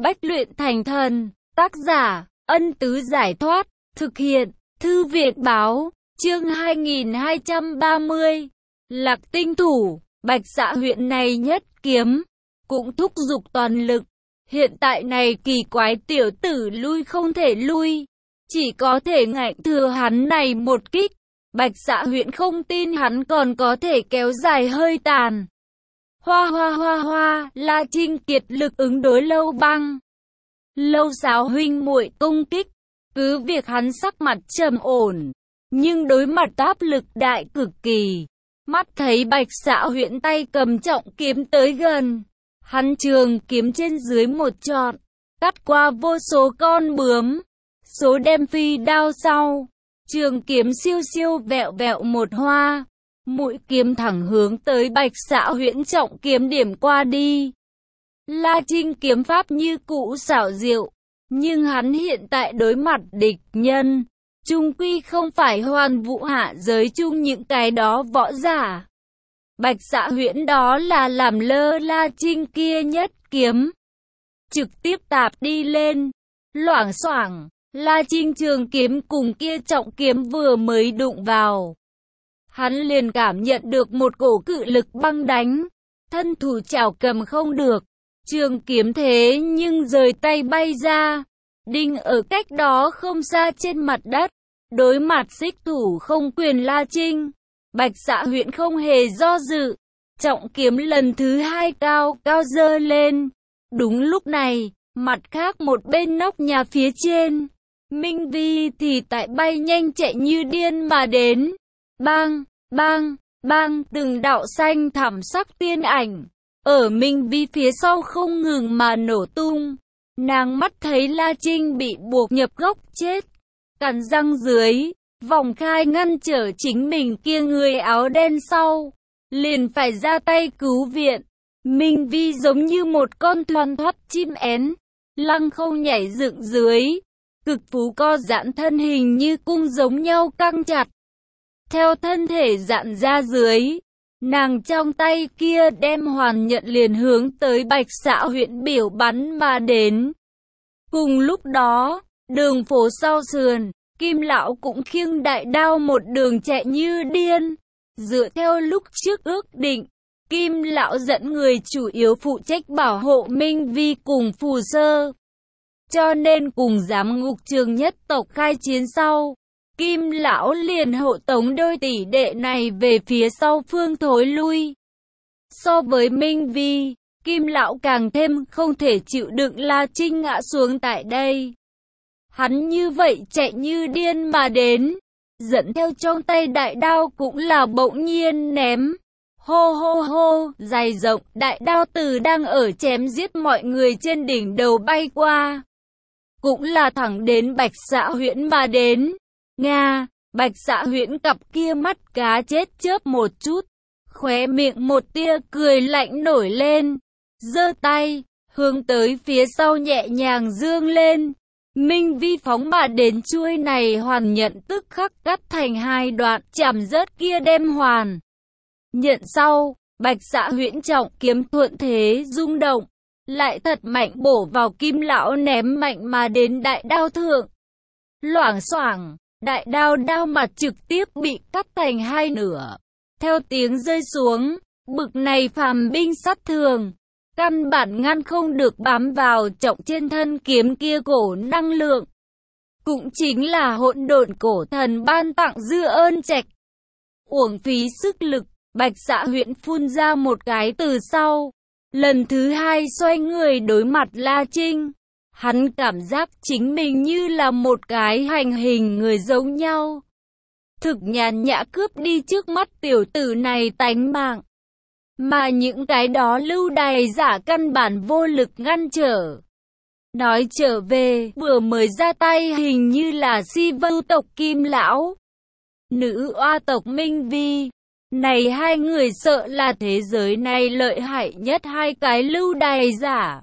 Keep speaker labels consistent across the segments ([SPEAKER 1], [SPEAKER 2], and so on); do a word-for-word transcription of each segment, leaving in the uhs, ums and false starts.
[SPEAKER 1] Bách luyện thành thần. Tác giả, Ân Tứ Giải Thoát. Thực hiện, Thư viện Báo. Chương hai nghìn hai trăm ba mươi. Lạc Tinh Thủ. Bạch Dạ huyện này nhất kiếm, cũng thúc giục toàn lực. Hiện tại này kỳ quái tiểu tử lui không thể lui, chỉ có thể ngạnh thừa hắn này một kích. Bạch Dạ huyện không tin hắn còn có thể kéo dài hơi tàn. Hoa hoa hoa hoa, La Trinh kiệt lực ứng đối Lâu Băng. Lâu Sáo huynh muội công kích, cứ việc hắn sắc mặt trầm ổn, nhưng đối mặt áp lực đại cực kỳ. Mắt thấy Bạch Dạ huyện tay cầm trọng kiếm tới gần, hắn trường kiếm trên dưới một chọn, cắt qua vô số con bướm, số đem phi đao sau. Trường kiếm siêu siêu vẹo vẹo một hoa, mũi kiếm thẳng hướng tới Bạch Dạ huyện trọng kiếm điểm qua đi. La Trinh kiếm pháp như cũ xảo diệu, nhưng hắn hiện tại đối mặt địch nhân, chung quy không phải Hoàn Vũ hạ giới chung những cái đó võ giả. Bạch Dạ huyện đó là làm lơ La Trinh kia nhất kiếm, trực tiếp tạp đi lên, loảng xoảng. La Trinh trường kiếm cùng kia trọng kiếm vừa mới đụng vào, hắn liền cảm nhận được một cổ cự lực băng đánh, thân thủ chảo cầm không được, trường kiếm thế nhưng rời tay bay ra, đinh ở cách đó không xa trên mặt đất. Đối mặt xích thủ không quyền La Trinh, Bạch Dạ huyện không hề do dự, trọng kiếm lần thứ hai cao cao giơ lên. Đúng lúc này, mặt khác một bên nóc nhà phía trên, Minh Vi thì tại bay nhanh chạy như điên mà đến. Bang, bang, bang, từng đạo xanh thẳm sắc tiên ảnh ở Minh Vi phía sau không ngừng mà nổ tung. Nàng mắt thấy La Trinh bị buộc nhập góc chết, cắn răng dưới, vòng khai ngăn trở chính mình kia người áo đen sau, liền phải ra tay cứu viện. Minh Vi giống như một con thoăn thoắt chim én, lăng không nhảy dựng dưới, cực phú co giãn thân hình như cung giống nhau căng chặt. Theo thân thể giãn ra dưới, nàng trong tay kia đem hoàn nhận liền hướng tới Bạch Dạ huyện biểu bắn mà đến. Cùng lúc đó, đường phố sau sườn, Kim lão cũng khiêng đại đao một đường chạy như điên. Dựa theo lúc trước ước định, Kim lão dẫn người chủ yếu phụ trách bảo hộ Minh Vi cùng Phù Sơ, cho nên cùng giám ngục trường nhất tộc khai chiến sau, Kim lão liền hộ tống đôi tỷ đệ này về phía sau phương thối lui. So với Minh Vi, Kim lão càng thêm không thể chịu đựng La Trinh ngã xuống tại đây. Hắn như vậy chạy như điên mà đến, dẫn theo trong tay đại đao cũng là bỗng nhiên ném. Hô hô hô, dài rộng, đại đao từ đang ở chém giết mọi người trên đỉnh đầu bay qua, cũng là thẳng đến Bạch Dạ huyện mà đến. Nga, Bạch Dạ huyện cặp kia mắt cá chết chớp một chút, khóe miệng một tia cười lạnh nổi lên, giơ tay, hướng tới phía sau nhẹ nhàng dương lên. Minh Vi phóng mà đến chuôi này hoàn nhận tức khắc cắt thành hai đoạn, chạm rớt kia đem hoàn nhận sau. Bạch Dạ huyện trọng kiếm thuận thế rung động, lại thật mạnh bổ vào Kim lão ném mạnh mà đến đại đao thượng. Loảng xoảng, đại đao đao mặt trực tiếp bị cắt thành hai nửa. Theo tiếng rơi xuống, bực này phàm binh sát thường, căn bản ngăn không được bám vào trọng trên thân kiếm kia cổ năng lượng. Cũng chính là hỗn độn cổ thần ban tặng dư ơn trạch. Uổng phí sức lực, Bạch Dạ huyện phun ra một cái từ sau. Lần thứ hai xoay người đối mặt La Trinh. Hắn cảm giác chính mình như là một cái hành hình người giống nhau, thực nhàn nhã cướp đi trước mắt tiểu tử này tánh mạng. Mà những cái đó lưu đày giả căn bản vô lực ngăn trở. Nói trở về, vừa mới ra tay hình như là Si Vưu tộc Kim lão, nữ oa tộc Minh Vi. Này hai người sợ là thế giới này lợi hại nhất hai cái lưu đày giả.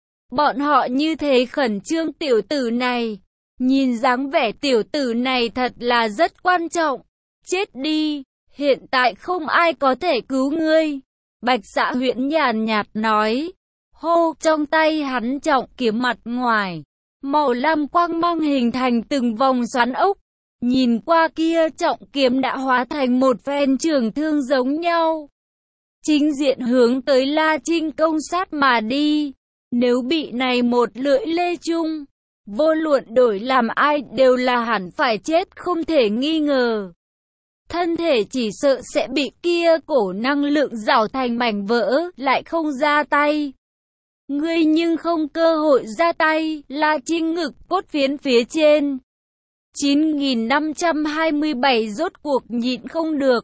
[SPEAKER 1] Bọn họ như thế khẩn trương tiểu tử này, nhìn dáng vẻ tiểu tử này thật là rất quan trọng. Chết đi, hiện tại không ai có thể cứu ngươi. Bạch Dạ huyện nhàn nhạt nói. Hô, trong tay hắn trọng kiếm mặt ngoài, màu lam quang mang hình thành từng vòng xoắn ốc. Nhìn qua kia trọng kiếm đã hóa thành một phen trường thương giống nhau. Chính diện hướng tới La Trinh công sát mà đi. Nếu bị này một lưỡi lê chung, vô luận đổi làm ai đều là hẳn phải chết không thể nghi ngờ. Thân thể chỉ sợ sẽ bị kia cổ năng lượng rào thành mảnh vỡ, lại không ra tay. Ngươi nhưng không cơ hội ra tay, La Trinh ngực cốt phiến phía trên. chín nghìn năm trăm hai mươi bảy rốt cuộc nhịn không được.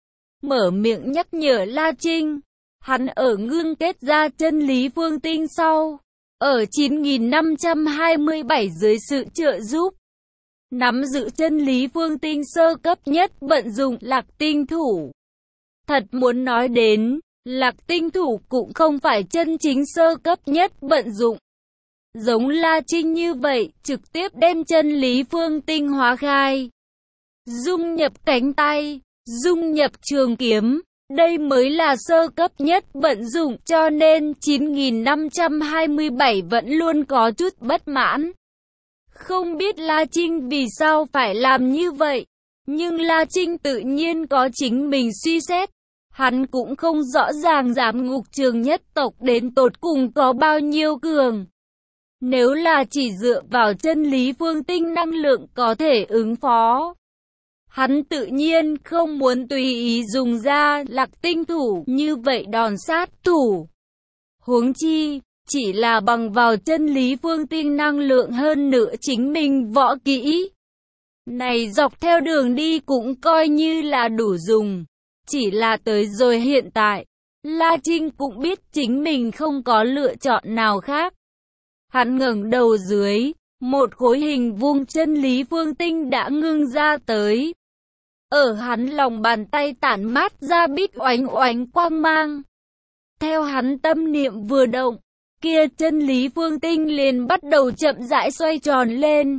[SPEAKER 1] Mở miệng nhắc nhở La Trinh. Hắn ở ngưng kết ra chân lý phương tinh sau. Ở chín nghìn năm trăm hai mươi bảy dưới sự trợ giúp. Nắm giữ chân lý phương tinh sơ cấp nhất vận dụng Lạc Tinh Thủ. Thật muốn nói đến, Lạc Tinh Thủ cũng không phải chân chính sơ cấp nhất vận dụng. Giống La Trinh như vậy, trực tiếp đem chân lý phương tinh hóa khai. Dung nhập cánh tay, dung nhập trường kiếm, đây mới là sơ cấp nhất vận dụng, cho nên chín nghìn năm trăm hai mươi bảy vẫn luôn có chút bất mãn. Không biết La Trinh vì sao phải làm như vậy, nhưng La Trinh tự nhiên có chính mình suy xét. Hắn cũng không rõ ràng giám ngục trường nhất tộc đến tột cùng có bao nhiêu cường. Nếu là chỉ dựa vào chân lý phương tinh năng lượng có thể ứng phó, hắn tự nhiên không muốn tùy ý dùng ra Lạc Tinh Thủ như vậy đòn sát thủ. Huống chi, chỉ là bằng vào chân lý phương tinh năng lượng hơn nữa chính mình võ kỹ. Này dọc theo đường đi cũng coi như là đủ dùng. Chỉ là tới rồi hiện tại, La Trinh cũng biết chính mình không có lựa chọn nào khác. Hắn ngẩng đầu dưới, một khối hình vuông chân lý phương tinh đã ngưng ra tới. Ở hắn lòng bàn tay tản mát ra bít oánh oánh quang mang. Theo hắn tâm niệm vừa động, kia chân lý phương tinh liền bắt đầu chậm rãi xoay tròn lên.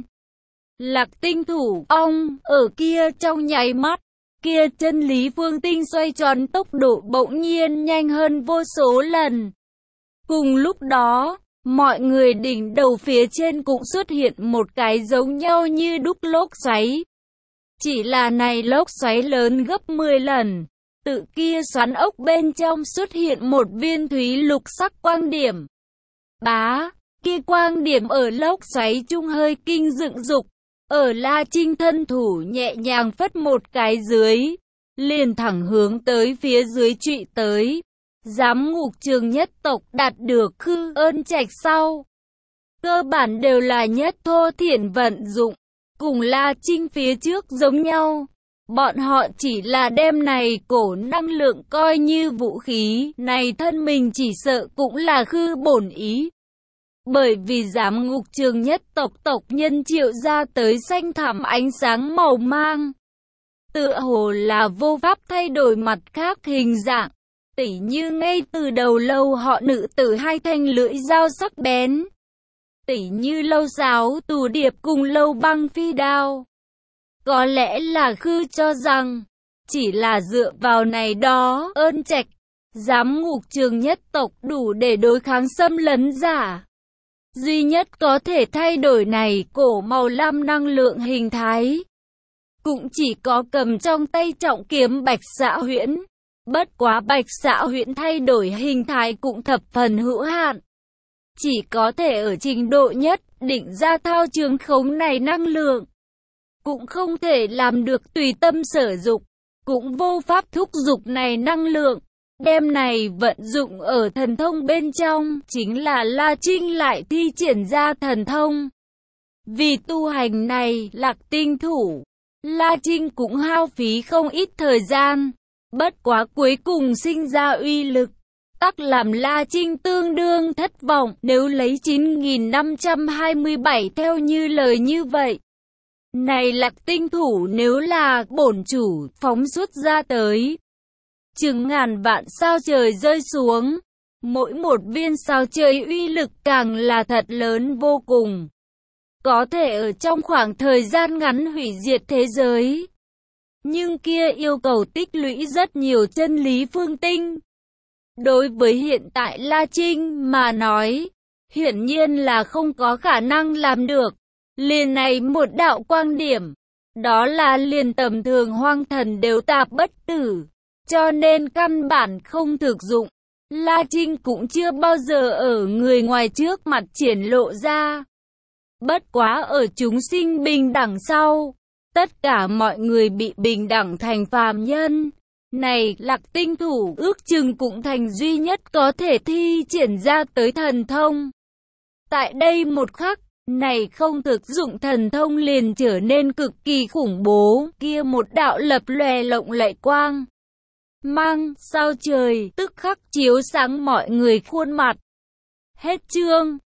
[SPEAKER 1] Lạc Tinh Thủ, ong, ở kia trong nháy mắt, kia chân lý phương tinh xoay tròn tốc độ bỗng nhiên nhanh hơn vô số lần. Cùng lúc đó, mọi người đỉnh đầu phía trên cũng xuất hiện một cái giống nhau như đúc lốc xoáy. Chỉ là này lốc xoáy lớn gấp mười lần. Tự kia xoắn ốc bên trong xuất hiện một viên thúy lục sắc quang điểm. Bá, kia quang điểm ở lốc xoáy trung hơi kinh dựng dục. Ở La Trinh thân thủ nhẹ nhàng phất một cái dưới, liền thẳng hướng tới phía dưới trụy tới. Giám ngục trường nhất tộc đạt được khư ơn trạch sau, cơ bản đều là nhất thô thiển vận dụng, cùng La Trinh phía trước giống nhau. Bọn họ chỉ là đem này cổ năng lượng coi như vũ khí, này thân mình chỉ sợ cũng là khư bổn ý. Bởi vì giám ngục trường nhất tộc tộc nhân triệu ra tới xanh thẳm ánh sáng màu mang. Tựa hồ là vô pháp thay đổi mặt khác hình dạng. Tỉ như ngay từ đầu lâu họ nữ tử hai thanh lưỡi dao sắc bén. Tỉ như lâu giáo tù điệp cùng lâu băng phi đao. Có lẽ là khư cho rằng, chỉ là dựa vào này đó ơn trạch, giám ngục trường nhất tộc đủ để đối kháng xâm lấn giả. Duy nhất có thể thay đổi này cổ màu lam năng lượng hình thái. Cũng chỉ có cầm trong tay trọng kiếm Bạch Xạ Huyễn. Bất quá Bạch Xạ Huyễn thay đổi hình thái cũng thập phần hữu hạn. Chỉ có thể ở trình độ nhất định ra thao trường khống này năng lượng. Cũng không thể làm được tùy tâm sở dục. Cũng vô pháp thúc dục này năng lượng. Đem này vận dụng ở thần thông bên trong, chính là La Trinh lại thi triển ra thần thông. Vì tu hành này, Lạc Tinh Thủ, La Trinh cũng hao phí không ít thời gian. Bất quá cuối cùng sinh ra uy lực, tắc làm La Trinh tương đương thất vọng. Nếu lấy chín nghìn năm trăm hai mươi bảy theo như lời như vậy, này Lạc Tinh Thủ nếu là bổn chủ phóng xuất ra tới, chừng ngàn vạn sao trời rơi xuống, mỗi một viên sao trời uy lực càng là thật lớn vô cùng, có thể ở trong khoảng thời gian ngắn hủy diệt thế giới. Nhưng kia yêu cầu tích lũy rất nhiều chân lý phương tinh. Đối với hiện tại La Trinh mà nói, hiển nhiên là không có khả năng làm được. Liền này một đạo quang điểm, đó là liền tầm thường hoang thần đều tạp bất tử, cho nên căn bản không thực dụng. La Trinh cũng chưa bao giờ ở người ngoài trước mặt triển lộ ra. Bất quá ở chúng sinh bình đẳng sau, tất cả mọi người bị bình đẳng thành phàm nhân. Này, Lạc Tinh Thủ ước chừng cũng thành duy nhất có thể thi triển ra tới thần thông. Tại đây một khắc, này không thực dụng thần thông liền trở nên cực kỳ khủng bố, kia một đạo lập lòe lộng lẫy quang mang sao trời, tức khắc chiếu sáng mọi người khuôn mặt. Hết chương.